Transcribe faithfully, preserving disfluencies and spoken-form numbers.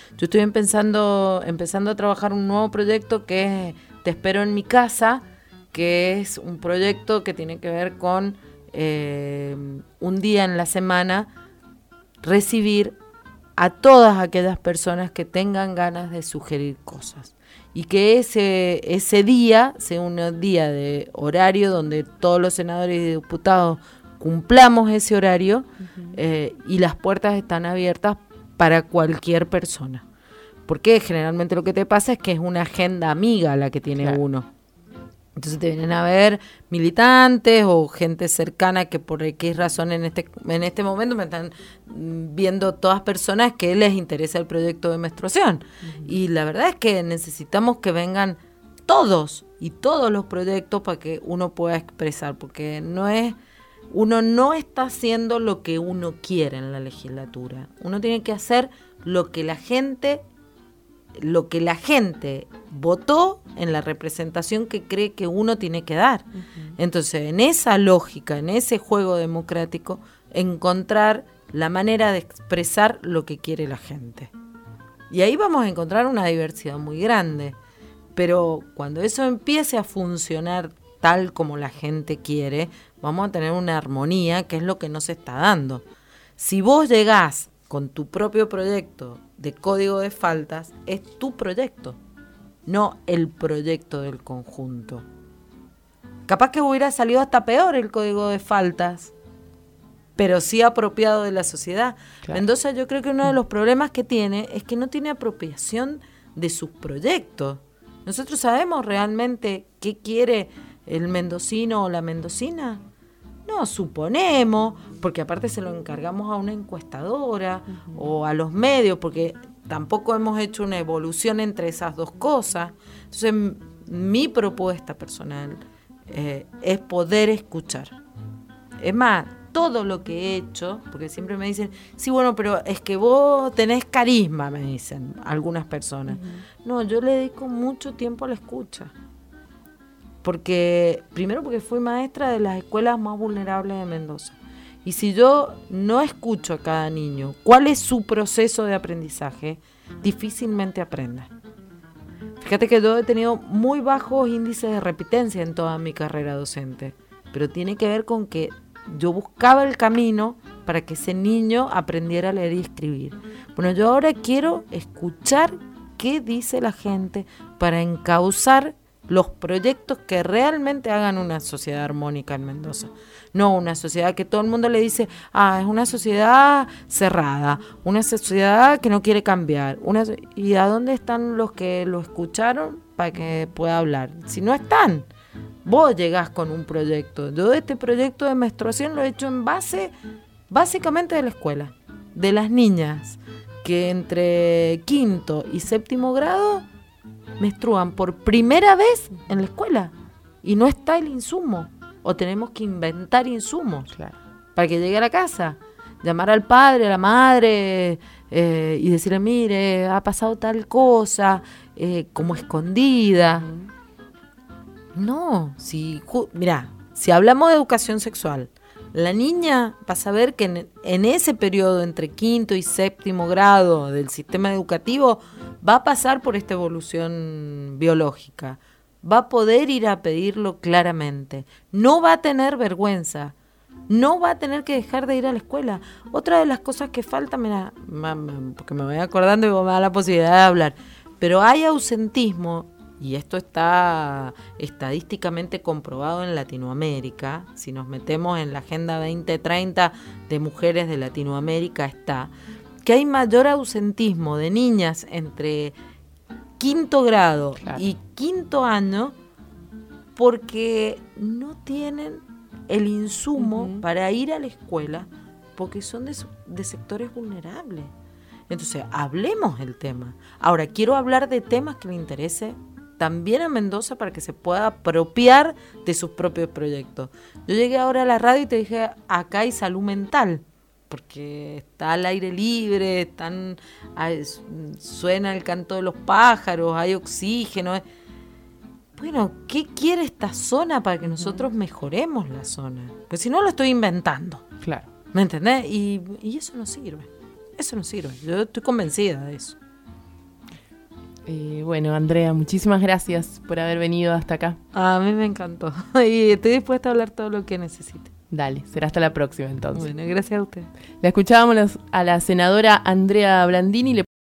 Yo estoy empezando, empezando a trabajar un nuevo proyecto que es Te espero en mi casa, que es un proyecto que tiene que ver con eh, un día en la semana recibir a todas aquellas personas que tengan ganas de sugerir cosas. Y que ese, ese día sea un día de horario donde todos los senadores y diputados cumplamos ese horario, uh-huh. eh, y las puertas están abiertas para cualquier persona. Porque generalmente lo que te pasa es que es una agenda amiga la que tiene claro. uno. Entonces te vienen a ver militantes o gente cercana que por X razón en este en este momento me están viendo todas personas que les interesa el proyecto de menstruación. Uh-huh. Y la verdad es que necesitamos que vengan todos y todos los proyectos para que uno pueda expresar, porque no es uno no está haciendo lo que uno quiere en la legislatura. Uno tiene que hacer lo que la gente lo que la gente votó en la representación que cree que uno tiene que dar. Uh-huh. Entonces, en esa lógica, en ese juego democrático, encontrar la manera de expresar lo que quiere la gente. Y ahí vamos a encontrar una diversidad muy grande. Pero cuando eso empiece a funcionar tal como la gente quiere, vamos a tener una armonía, que es lo que no se está dando. Si vos llegás con tu propio proyecto de código de faltas, es tu proyecto, no el proyecto del conjunto. Capaz que hubiera salido hasta peor el código de faltas, pero sí apropiado de la sociedad. Claro. Mendoza, yo creo que uno de los problemas que tiene es que no tiene apropiación de sus proyectos. Nosotros sabemos realmente qué quiere el mendocino o la mendocina. No, suponemos, porque aparte se lo encargamos a una encuestadora uh-huh. o a los medios, porque tampoco hemos hecho una evolución entre esas dos cosas. Entonces, m- mi propuesta personal eh, es poder escuchar. Es más, todo lo que he hecho, porque siempre me dicen, sí, bueno, pero es que vos tenés carisma, me dicen algunas personas. Uh-huh. No, yo le dedico mucho tiempo a la escucha. Porque, primero porque fui maestra de las escuelas más vulnerables de Mendoza. Y si yo no escucho a cada niño cuál es su proceso de aprendizaje, difícilmente aprenda. Fíjate que yo he tenido muy bajos índices de repitencia en toda mi carrera docente, pero tiene que ver con que yo buscaba el camino para que ese niño aprendiera a leer y escribir. Bueno, yo ahora quiero escuchar qué dice la gente para encauzar los proyectos que realmente hagan una sociedad armónica en Mendoza. No una sociedad que todo el mundo le dice, ah, es una sociedad cerrada, una sociedad que no quiere cambiar. Una so- ¿Y a dónde están los que lo escucharon para que pueda hablar? Si no están, vos llegás con un proyecto. Yo este proyecto de menstruación lo he hecho en base, básicamente de la escuela, de las niñas que entre quinto y séptimo grado menstruan por primera vez en la escuela y no está el insumo, o tenemos que inventar insumos claro. para que llegue a la casa, llamar al padre, a la madre eh, y decirle, mire, ha pasado tal cosa, eh, como escondida. Uh-huh. No, si ju- mirá, si hablamos de educación sexual, la niña va a saber que en, en ese periodo entre quinto y séptimo grado del sistema educativo va a pasar por esta evolución biológica, va a poder ir a pedirlo claramente, no va a tener vergüenza, no va a tener que dejar de ir a la escuela. Otra de las cosas que falta, mira, porque me voy acordando y me da la posibilidad de hablar, pero hay ausentismo, y esto está estadísticamente comprobado en Latinoamérica. Si nos metemos en la Agenda veinte treinta de mujeres de Latinoamérica, está que hay mayor ausentismo de niñas entre quinto grado claro. y quinto año porque no tienen el insumo uh-huh. para ir a la escuela, porque son de, de sectores vulnerables. Entonces, hablemos el tema. Ahora, quiero hablar de temas que le interese también a Mendoza para que se pueda apropiar de sus propios proyectos. Yo llegué ahora a la radio y te dije, acá hay salud mental, porque está al aire libre, están, hay, suena el canto de los pájaros, hay oxígeno. Bueno, ¿qué quiere esta zona para que nosotros mejoremos la zona? Pues si no, lo estoy inventando. Claro. ¿Me entendés? Y, y eso no sirve. Eso no sirve. Yo estoy convencida de eso. Eh, bueno, Andrea, muchísimas gracias por haber venido hasta acá. A mí me encantó y estoy dispuesta a hablar todo lo que necesite. Dale, será hasta la próxima entonces. Bueno, gracias a usted. La escuchábamos a la senadora Andrea Blandini. Le